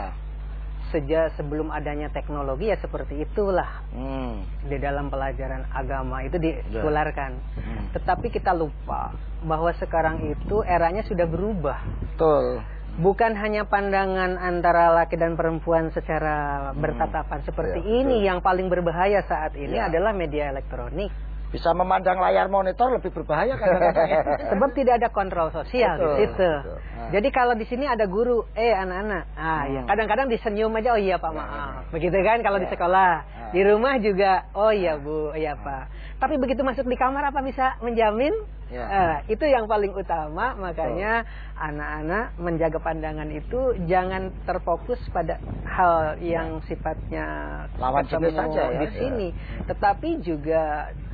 Sejak sebelum adanya teknologi ya seperti itulah hmm. di dalam pelajaran agama itu ditularkan. Hmm. Tetapi kita lupa bahwa sekarang itu eranya sudah berubah. Betul. Bukan hanya pandangan antara laki dan perempuan secara hmm. bertatapan seperti ya, ini betul. Yang paling berbahaya saat ini ya. Adalah media elektronik. Bisa memandang layar monitor lebih berbahaya kadang-kadang. Sebab tidak ada kontrol sosial betul, di situ. Nah. Jadi kalau di sini ada guru, eh anak-anak, ah hmm. ya kadang-kadang disenyum aja, oh iya Pak maaf, begitu kan kalau ya. Di sekolah, ya. Di rumah juga, oh iya Bu, iya Pak. Tapi begitu masuk di kamar apa bisa menjamin? Ya. Nah, itu yang paling utama, makanya anak-anak menjaga pandangan itu jangan terfokus pada hal yang sifatnya lawan jenis saja ya. Di sini, ya. Tetapi juga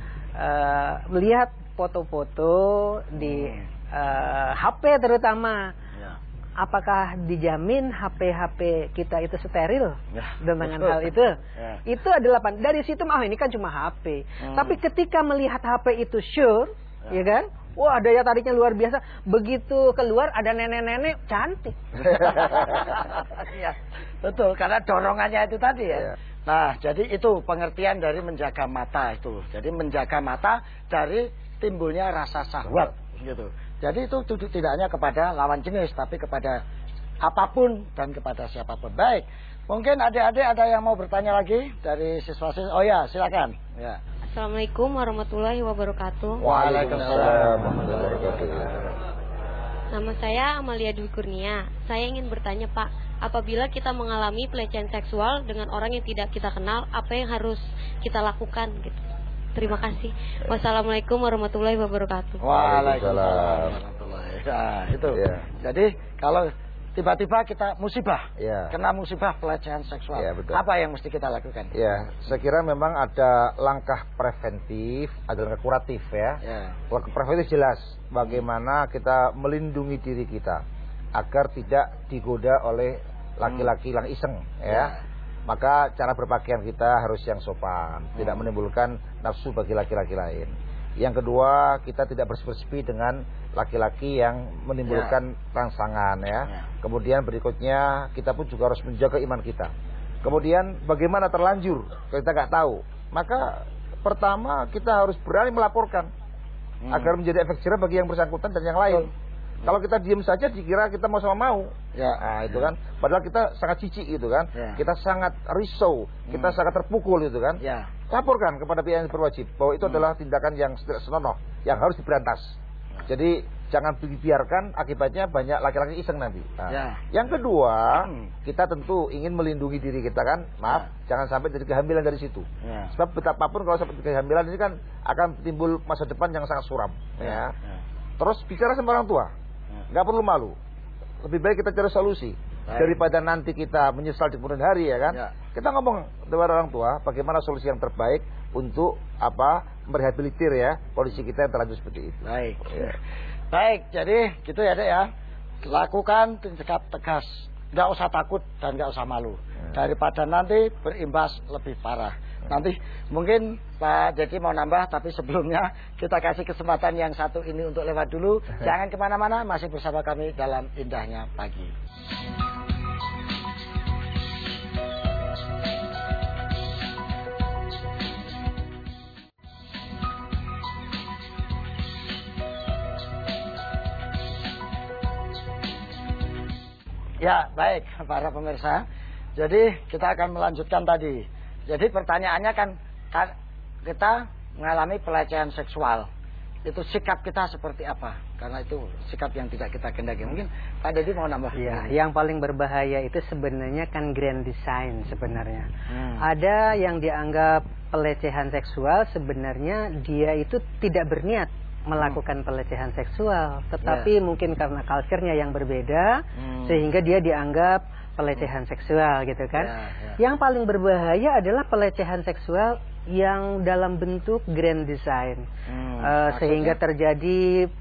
Uh, melihat foto-foto di uh, H P terutama, ya. Apakah dijamin H P-H P kita itu steril ya, dengan betul. Hal itu? Ya. Itu adalah dari situ, ah ini kan cuma H P. Hmm. Tapi ketika melihat H P itu sure, ya, ya kan? Wah daya tariknya luar biasa. Begitu keluar ada nenek-nenek cantik. Ya, betul, karena dorongannya itu tadi ya. Ya. Nah, jadi itu pengertian dari menjaga mata itu. Jadi menjaga mata dari timbulnya rasa syahwat gitu. Jadi itu tidak hanya kepada lawan jenis, tapi kepada apapun dan kepada siapapun. Baik, mungkin adik-adik ada yang mau bertanya lagi dari siswa-siswa. Oh ya, silakan. Ya. Assalamualaikum warahmatullahi wabarakatuh. Waalaikumsalam warahmatullahi wabarakatuh. Nama saya Amalia Dwi Kurnia. Saya ingin bertanya Pak, apabila kita mengalami pelecehan seksual dengan orang yang tidak kita kenal, apa yang harus kita lakukan gitu? Terima kasih. Wassalamualaikum warahmatullahi wabarakatuh. Waalaikumsalam warahmatullahi wabarakatuh. Nah, itu. Ya. Jadi kalau tiba-tiba kita musibah, ya. Kena musibah pelecehan seksual, ya, apa yang mesti kita lakukan? Ya, saya kira memang ada langkah preventif, ada langkah kuratif ya. Ya. Langkah preventif jelas, bagaimana kita melindungi diri kita agar tidak digoda oleh laki-laki yang iseng, ya. Ya. Maka cara berpakaian kita harus yang sopan, hmm. tidak menimbulkan nafsu bagi laki-laki lain. Yang kedua, kita tidak bersepsi dengan laki-laki yang menimbulkan ya. rangsangan ya. ya. Kemudian berikutnya, kita pun juga harus menjaga iman kita. Kemudian bagaimana terlanjur, kalau kita nggak tahu, maka pertama kita harus berani melaporkan hmm. agar menjadi efek jerah bagi yang bersangkutan dan yang lain. Hmm. Kalau kita diam saja dikira kita mau sama mau, ya, nah, itu ya. kan. Padahal kita sangat cici gitu kan, ya. kita sangat risau, kita hmm. sangat terpukul gitu kan. Ya. Laporkan kepada pihak yang berwajib bahwa itu hmm. adalah tindakan yang tidak senonoh, yang harus diberantas. Ya. Jadi jangan dibiarkan akibatnya banyak laki-laki iseng nanti. Nah, ya. Yang kedua, hmm. kita tentu ingin melindungi diri kita kan, maaf, ya. jangan sampai jadi kehamilan dari situ. Ya. Sebab betapapun kalau sampai kehamilan ini kan akan timbul masa depan yang sangat suram. Ya. Ya. Terus bicara sama orang tua. Nggak perlu malu. Lebih baik kita cari solusi. Baik. Daripada nanti kita menyesal di kemudian hari ya kan. Ya. Kita ngomong kepada orang tua bagaimana solusi yang terbaik untuk apa merehabilitir ya kondisi kita yang terlanjur seperti itu. Baik. Ya. Baik, jadi gitu ya Dek ya. Lakukan tindakan tegas. Nggak usah takut dan nggak usah malu. Ya. Daripada nanti berimbas lebih parah. Nanti mungkin Pak Dedi mau nambah, tapi sebelumnya kita kasih kesempatan yang satu ini untuk lewat dulu. Jangan kemana-mana, masih bersama kami dalam Indahnya Pagi. Ya, baik para pemirsa. Jadi kita akan melanjutkan tadi. Jadi pertanyaannya kan, kan kita mengalami pelecehan seksual. Itu sikap kita seperti apa? Karena itu sikap yang tidak kita kendaki. Mungkin Pak Dedi mau nambah. Ya, yang paling berbahaya itu sebenarnya kan grand design sebenarnya. Hmm. Ada yang dianggap pelecehan seksual, sebenarnya dia itu tidak berniat melakukan pelecehan seksual, tetapi yeah. mungkin karena culture-nya yang berbeda, hmm. sehingga dia dianggap pelecehan seksual gitu kan. Ya, ya. Yang paling berbahaya adalah pelecehan seksual yang dalam bentuk grand design, hmm, uh, sehingga terjadi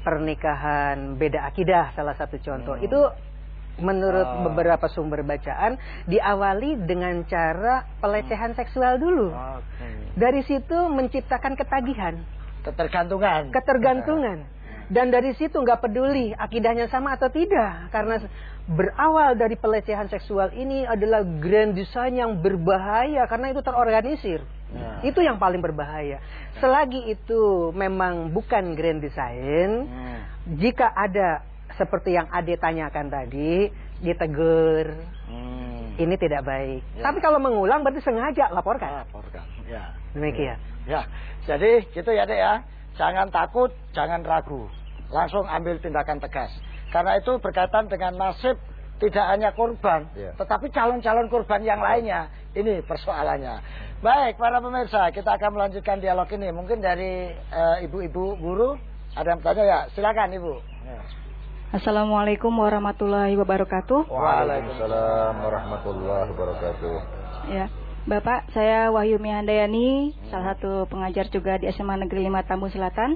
pernikahan beda akidah salah satu contoh. Hmm. Itu menurut oh. beberapa sumber bacaan diawali dengan cara pelecehan hmm. seksual dulu. Okay. Dari situ menciptakan ketagihan, ketergantungan, ketergantungan. Dan dari situ nggak peduli akidahnya sama atau tidak, karena berawal dari pelecehan seksual ini adalah grand design yang berbahaya karena itu terorganisir. Ya. Itu yang paling berbahaya. Selagi itu memang bukan grand design, ya. jika ada seperti yang Ade tanyakan tadi, ditegur, hmm. ini tidak baik. Ya. Tapi kalau mengulang berarti sengaja laporkan. Laporkan. Ya. Demikian. Ya. Jadi gitu ya Dek ya. Jangan takut, jangan ragu. Langsung ambil tindakan tegas. Karena itu berkaitan dengan nasib tidak hanya korban, yeah. tetapi calon-calon korban yang lainnya. Ini persoalannya. Baik, para pemirsa, kita akan melanjutkan dialog ini. Mungkin dari ibu-ibu uh, guru ada yang bertanya ya. Silakan Ibu. Ya. Assalamualaikum warahmatullahi wabarakatuh. Waalaikumsalam warahmatullahi wabarakatuh. Ya, Bapak, saya Wahyumi Handayani, hmm. salah satu pengajar juga di S M A Negeri lima Tambun Selatan.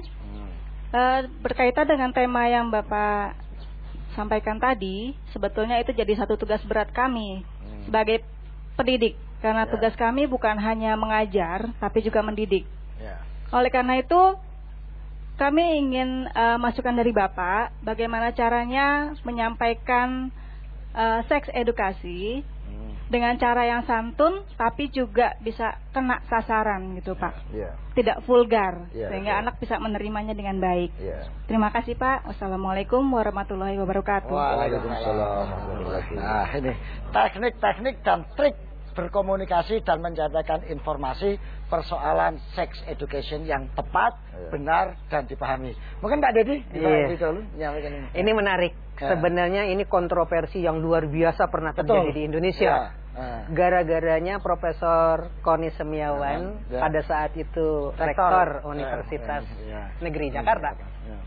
Uh, berkaitan dengan tema yang Bapak sampaikan tadi, sebetulnya itu jadi satu tugas berat kami hmm. sebagai pendidik, karena yeah. tugas kami bukan hanya mengajar, tapi juga mendidik. Yeah. Oleh karena itu, kami ingin uh, masukan dari Bapak, bagaimana caranya menyampaikan uh, seks edukasi hmm. dengan cara yang santun tapi juga bisa kena sasaran gitu Pak. Yeah. Tidak vulgar Yeah, sehingga yeah. anak bisa menerimanya dengan baik. Yeah. Terima kasih Pak. Wassalamualaikum warahmatullahi wabarakatuh. Waalaikumsalam. Nah, ini teknik-teknik dan trik berkomunikasi dan menyampaikan informasi persoalan sex education yang tepat, yeah. benar dan dipahami. Mungkin Pak Dedi Iya. dulu menyampaikan ini. Ini menarik. Ya. Sebenarnya ini kontroversi yang luar biasa pernah terjadi Betul. di Indonesia. Ya. Ya. Gara-garanya Profesor Koni Semiawan Ya. pada saat itu Rektor. rektor Universitas Ya. Negeri Jakarta. Ya.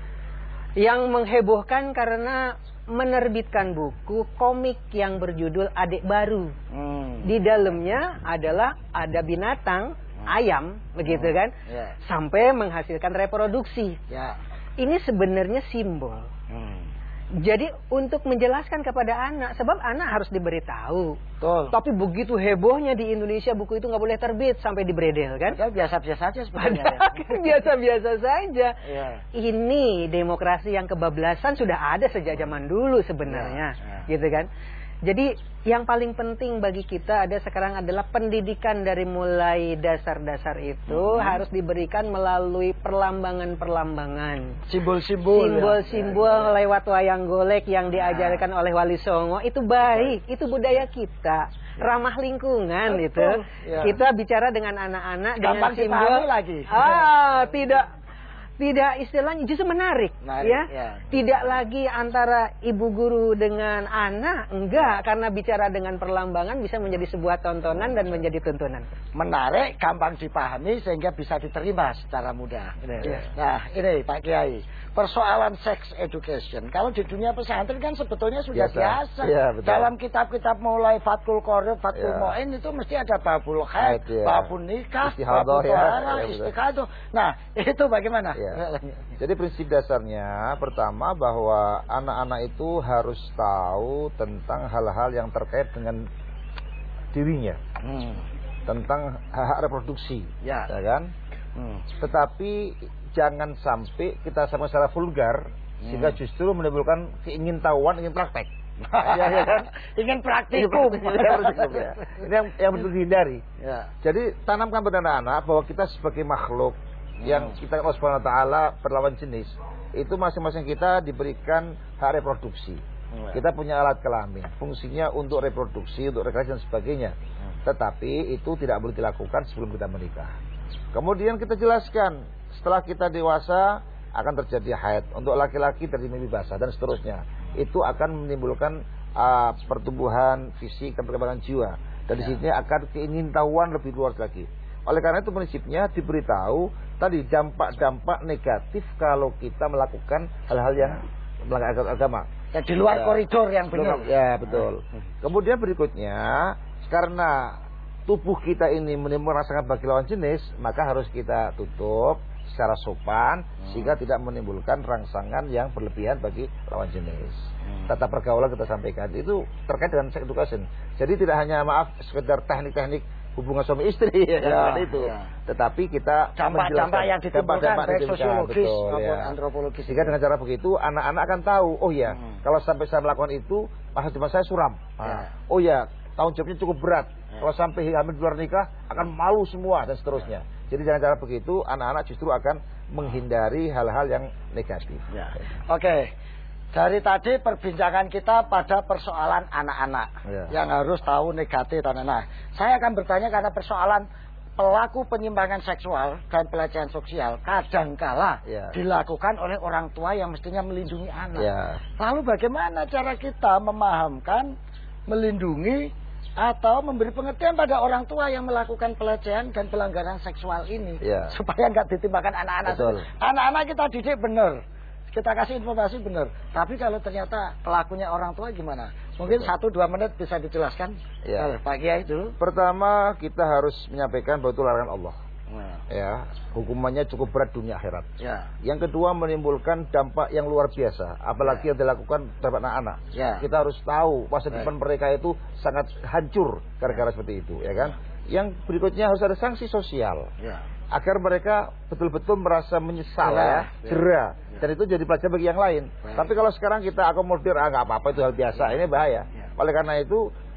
Yang menghebohkan karena menerbitkan buku komik yang berjudul Adik Baru. Hmm. Di dalamnya adalah ada binatang ayam, begitu kan? Ya. Sampai menghasilkan reproduksi. Ya. Ini sebenarnya simbol. Hmm. Jadi untuk menjelaskan kepada anak, sebab anak harus diberitahu. Betul. Tapi begitu hebohnya di Indonesia buku itu nggak boleh terbit sampai dibredel kan? Padahal biasa-biasa saja sebenarnya. Padahal kan biasa-biasa saja. Ya. Ini demokrasi yang kebablasan sudah ada sejak zaman dulu sebenarnya, Ya, ya. gitu kan? Jadi yang paling penting bagi kita ada sekarang adalah pendidikan dari mulai dasar-dasar itu hmm. harus diberikan melalui perlambangan-perlambangan. Simbol-simbol. Simbol-simbol ya, ya, ya. lewat wayang golek yang diajarkan oleh Wali Songo itu baik, itu budaya kita. Ramah lingkungan. Betul. Itu. Ya. Kita bicara dengan anak-anak dengan Gampang simbol dipahami lagi. Ah, tidak tidak istilahnya justru menarik, Menarik, ya. ya. Tidak lagi antara ibu guru dengan anak, enggak, karena bicara dengan perlambangan bisa menjadi sebuah tontonan dan menjadi tuntunan. Menarik, gampang dipahami sehingga bisa diterima secara mudah. Ya. Nah, ini Pak Kiai, persoalan sex education. Kalau di dunia pesantren kan sebetulnya sudah Biasa. biasa. Ya, betul. Dalam kitab-kitab mulai Fathul Qorib, Fathul Ya. Mu'in itu mesti ada babul haid, Haid, ya. babul nikah, Istihadah, babul ya. toharah, Ya, betul. istiqadah. Nah, itu bagaimana? Ya. Jadi prinsip dasarnya pertama bahwa anak-anak itu harus tahu tentang hal-hal yang terkait dengan dirinya, Hmm. tentang hak-hak reproduksi, Ya. ya kan? Hmm. Tetapi jangan sampai kita sama secara vulgar Hmm. sehingga justru menimbulkan keingintahuan, ingin praktek. Ya, ya kan? Ingin praktikum. Ya. Ini yang, yang betul dihindari. Ya. Jadi tanamkan pada anak-anak bahwa kita sebagai makhluk yang kita Allah Subhanahu wa taala berlawan jenis, itu masing-masing kita diberikan hak reproduksi. Hmm. Kita punya alat kelamin, fungsinya untuk reproduksi, untuk rekreasi dan sebagainya. Hmm. Tetapi itu tidak boleh dilakukan sebelum kita menikah. Kemudian kita jelaskan, setelah kita dewasa akan terjadi haid. Untuk laki-laki terjadi mimpi basah dan seterusnya. Itu akan menimbulkan uh, pertumbuhan fisik dan perkembangan jiwa. Dan di sini akan keingintahuan lebih luas lagi. Oleh karena itu prinsipnya diberitahu tadi dampak-dampak negatif kalau kita melakukan hal-hal yang melanggar agama. Ya, di luar Ya. koridor yang benar. Ya, betul. Kemudian berikutnya, karena tubuh kita ini menimbulkan rangsangan bagi lawan jenis, maka harus kita tutup secara sopan hmm. sehingga tidak menimbulkan rangsangan yang berlebihan bagi lawan jenis. Hmm. Tata pergaulan kita sampaikan itu terkait dengan sex education. Jadi tidak hanya maaf sekedar teknik-teknik hubungan suami istri ya, ya, itu, ya. tetapi kita dampak-dampak yang ditimbulkan baik sosiologis betul, maupun ya. antropologis. Sehingga dengan cara begitu anak-anak akan tahu, oh ya, hmm. kalau sampai saya melakukan itu, masa depan saya suram. Ya. Nah, oh ya, tanggung jawabnya cukup berat. Ya. Kalau sampai hamil di luar nikah akan malu semua dan seterusnya. Ya. Jadi dengan cara begitu anak-anak justru akan menghindari hal-hal yang negatif. Ya. Oke. Okay. Dari tadi perbincangan kita pada persoalan anak-anak ya. yang harus tahu negatif dan nah, saya akan bertanya karena persoalan pelaku penyimpangan seksual dan pelecehan sosial kadangkala ya. dilakukan oleh orang tua yang mestinya melindungi anak. Ya. Lalu bagaimana cara kita memahamkan, melindungi atau memberi pengertian pada orang tua yang melakukan pelecehan dan pelanggaran seksual ini ya. supaya nggak ditimpakan anak-anak. Anak-anak kita didik benar. Kita kasih informasi benar. Tapi kalau ternyata pelakunya orang tua gimana? Mungkin betul. Satu dua menit bisa dijelaskan ya. Pak Kiai dulu. Pertama kita harus menyampaikan bahwa itu larangan Allah. Nah. Ya, hukumannya cukup berat dunia akhirat. Ya. Yang kedua menimbulkan dampak yang luar biasa, apalagi ya. yang dilakukan terhadap anak-anak. Ya. Kita harus tahu masa depan ya. mereka itu sangat hancur gara-gara ya. seperti itu, ya kan? Ya. Yang berikutnya harus ada sanksi sosial. Ya. Agar mereka betul-betul merasa menyesal, ya, jerah, ya. dan itu jadi pelajaran bagi yang lain. Ya. Tapi kalau sekarang kita akomodir, ah nggak apa-apa itu hal biasa, ya. ini bahaya. Ya. Oleh karena itu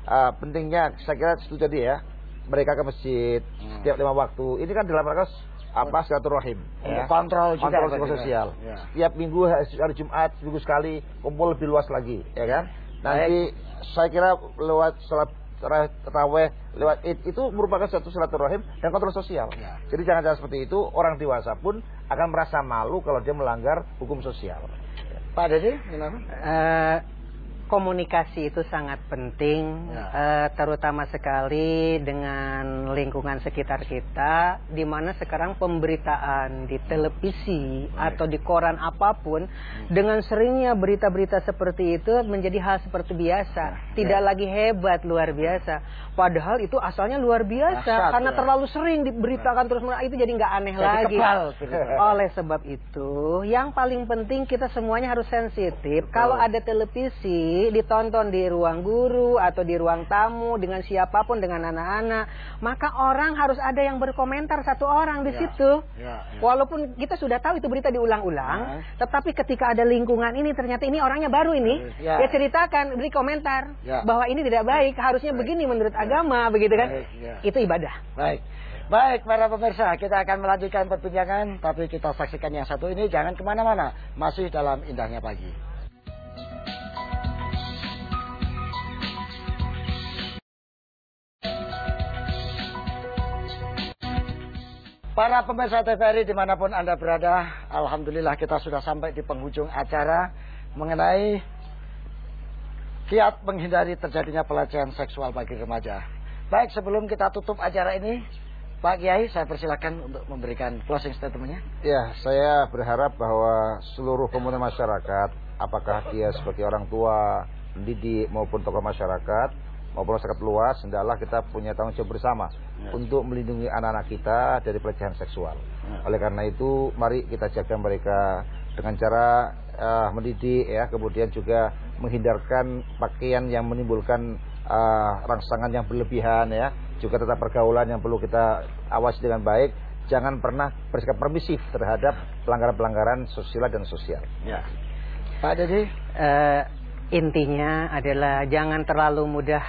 uh, pentingnya saya kira itu tadi ya, mereka ke masjid hmm. setiap lima waktu. Ini kan dalam rangka apa silaturahim, ya. Kontrol juga kontrol psikososial. Ya. Tiap minggu hari Jumat minggu sekali kumpul lebih luas lagi, ya kan? Nanti Baik. saya kira lewat salat tarawih, lewat Id itu merupakan suatu silaturahim dan kontrol sosial. Ya. Jadi jangan-jangan seperti itu, orang dewasa pun akan merasa malu kalau dia melanggar hukum sosial. Pak Dede, gimana? Uh, komunikasi itu sangat penting, ya. uh, terutama sekali dengan lingkungan sekitar kita, di mana sekarang pemberitaan di televisi hmm. atau di koran apapun, hmm. dengan seringnya berita-berita seperti itu menjadi hal seperti biasa, tidak ya. lagi hebat luar biasa. Padahal itu asalnya luar biasa, Asat, karena ya. terlalu sering diberitakan terus, itu jadi nggak aneh jadi lagi. Kebal, Oleh sebab itu, yang paling penting kita semuanya harus sensitif. Betul. Kalau ada televisi ditonton di ruang guru atau di ruang tamu dengan siapapun, dengan anak-anak, maka orang harus ada yang berkomentar satu orang di ya, situ. Ya, ya. Walaupun kita sudah tahu itu berita diulang-ulang, ya. tetapi ketika ada lingkungan ini ternyata ini orangnya baru ini, ya. dia ceritakan, beri komentar ya. bahwa ini tidak baik, harusnya baik. begini menurut ya. agama, begitu kan? Baik, ya. Itu ibadah. Baik. Baik para pemirsa, kita akan melanjutkan perbincangan, tapi kita saksikan yang satu ini, jangan kemana-mana, masih dalam Indahnya Pagi. Para pemirsa T V R I dimanapun Anda berada, alhamdulillah kita sudah sampai di penghujung acara mengenai kiat menghindari terjadinya pelecehan seksual bagi remaja. Baik, sebelum kita tutup acara ini, Pak Kiai, saya persilakan untuk memberikan closing statement-nya. Ya, saya berharap bahwa seluruh komunitas masyarakat, apakah dia sebagai orang tua, pendidik maupun tokoh masyarakat, maupun masyarakat luas, hendaklah kita punya tanggung jawab bersama ya. untuk melindungi anak-anak kita dari pelecehan seksual. Ya. Oleh karena itu, mari kita jaga mereka dengan cara uh, mendidik, ya, kemudian juga menghindarkan pakaian yang menimbulkan uh, rangsangan yang berlebihan, ya, juga tetap pergaulan yang perlu kita awasi dengan baik. Jangan pernah bersikap permisif terhadap pelanggaran-pelanggaran sosial dan sosial. Ya. Pak Dede, uh, intinya adalah jangan terlalu mudah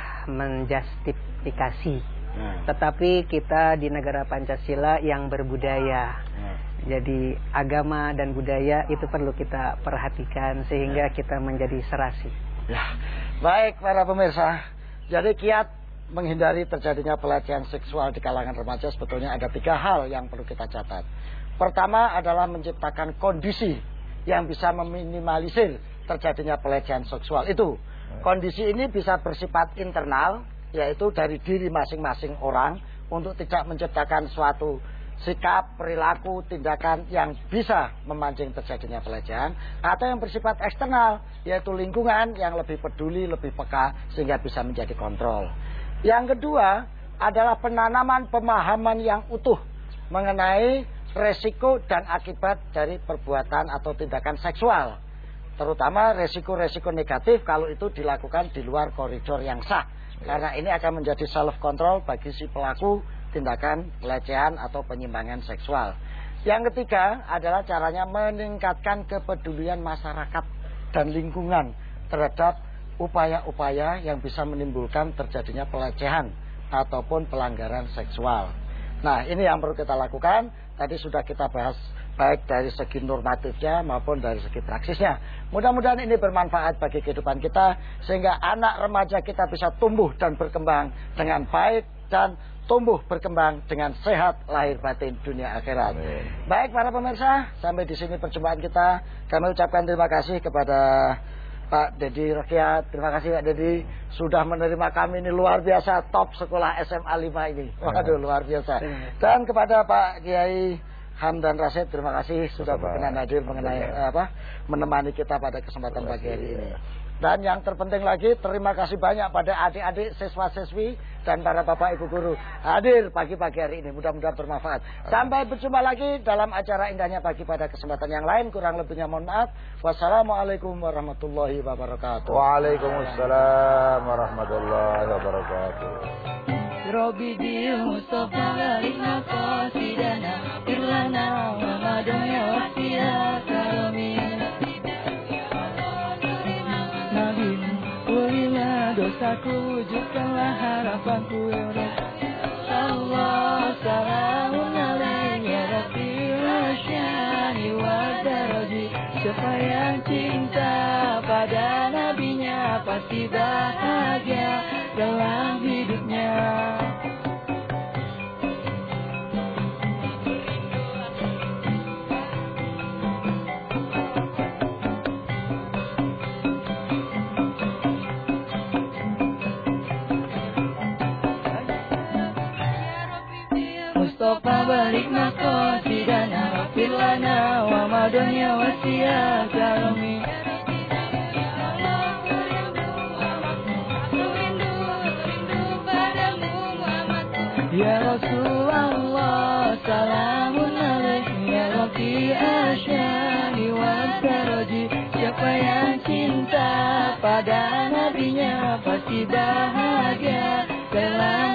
menjustifikasi. Hmm. Tetapi kita di negara Pancasila yang berbudaya. Hmm. Jadi agama dan budaya itu perlu kita perhatikan sehingga hmm. kita menjadi serasi. Ya. Baik para pemirsa, jadi kiat menghindari terjadinya pelecehan seksual di kalangan remaja sebetulnya ada tiga hal yang perlu kita catat. Pertama adalah menciptakan kondisi yang bisa meminimalisir terjadinya pelecehan seksual itu. Kondisi ini bisa bersifat internal, yaitu dari diri masing-masing orang, untuk tidak menciptakan suatu sikap, perilaku, tindakan yang bisa memancing terjadinya pelecehan, atau yang bersifat eksternal, yaitu lingkungan yang lebih peduli, lebih peka, sehingga bisa menjadi kontrol. Yang kedua adalah penanaman pemahaman yang utuh mengenai resiko dan akibat dari perbuatan atau tindakan seksual, terutama resiko-resiko negatif kalau itu dilakukan di luar koridor yang sah, karena ini akan menjadi self control bagi si pelaku tindakan pelecehan atau penyimpangan seksual. Yang ketiga adalah caranya meningkatkan kepedulian masyarakat dan lingkungan terhadap upaya-upaya yang bisa menimbulkan terjadinya pelecehan ataupun pelanggaran seksual. Nah, ini yang perlu kita lakukan. Tadi sudah kita bahas baik dari segi normatifnya maupun dari segi praksisnya. Mudah-mudahan ini bermanfaat bagi kehidupan kita, sehingga anak remaja kita bisa tumbuh dan berkembang dengan baik dan tumbuh berkembang dengan sehat lahir batin dunia akhirat. Amin. Baik para pemirsa, sampai di sini perjumpaan kita. Kami ucapkan terima kasih kepada Pak Dedi Rakyat. Terima kasih Pak Dedi sudah menerima kami, ini luar biasa, top sekolah S M A lima ini. Waduh, luar biasa. Dan kepada Pak Kiai Hamdan Rasid, terima kasih sudah berkenan hadir mengenai apa menemani kita pada kesempatan pagi hari ini. Dan yang terpenting lagi, terima kasih banyak pada adik-adik, siswa-siswi, dan para bapak ibu guru hadir pagi-pagi hari ini. Mudah-mudahan bermanfaat. Sampai berjumpa lagi dalam acara Indahnya Pagi pada kesempatan yang lain. Kurang lebihnya mohon maaf. Wassalamualaikum warahmatullahi wabarakatuh. Waalaikumsalam warahmatullahi wabarakatuh. Robi bil Mustafa galina qasidana irlana wa madunya wasila kalamin Nabi ulina dosaku wujudkan semua harapanku ya Rabbi. Allah salamun alaik ya Rabbi wasyani wa daraji. Siapa yang cinta pada nabinya pasti bahagia dalam hidupnya. Mustafa balik maqasidana waghfir lana wa ma dunya wasiya karami. Ya Rasulullah salamun alaihi ya Rabbi asyani wa daraji. Siapa yang cinta pada nabinya pasti bahagia dalam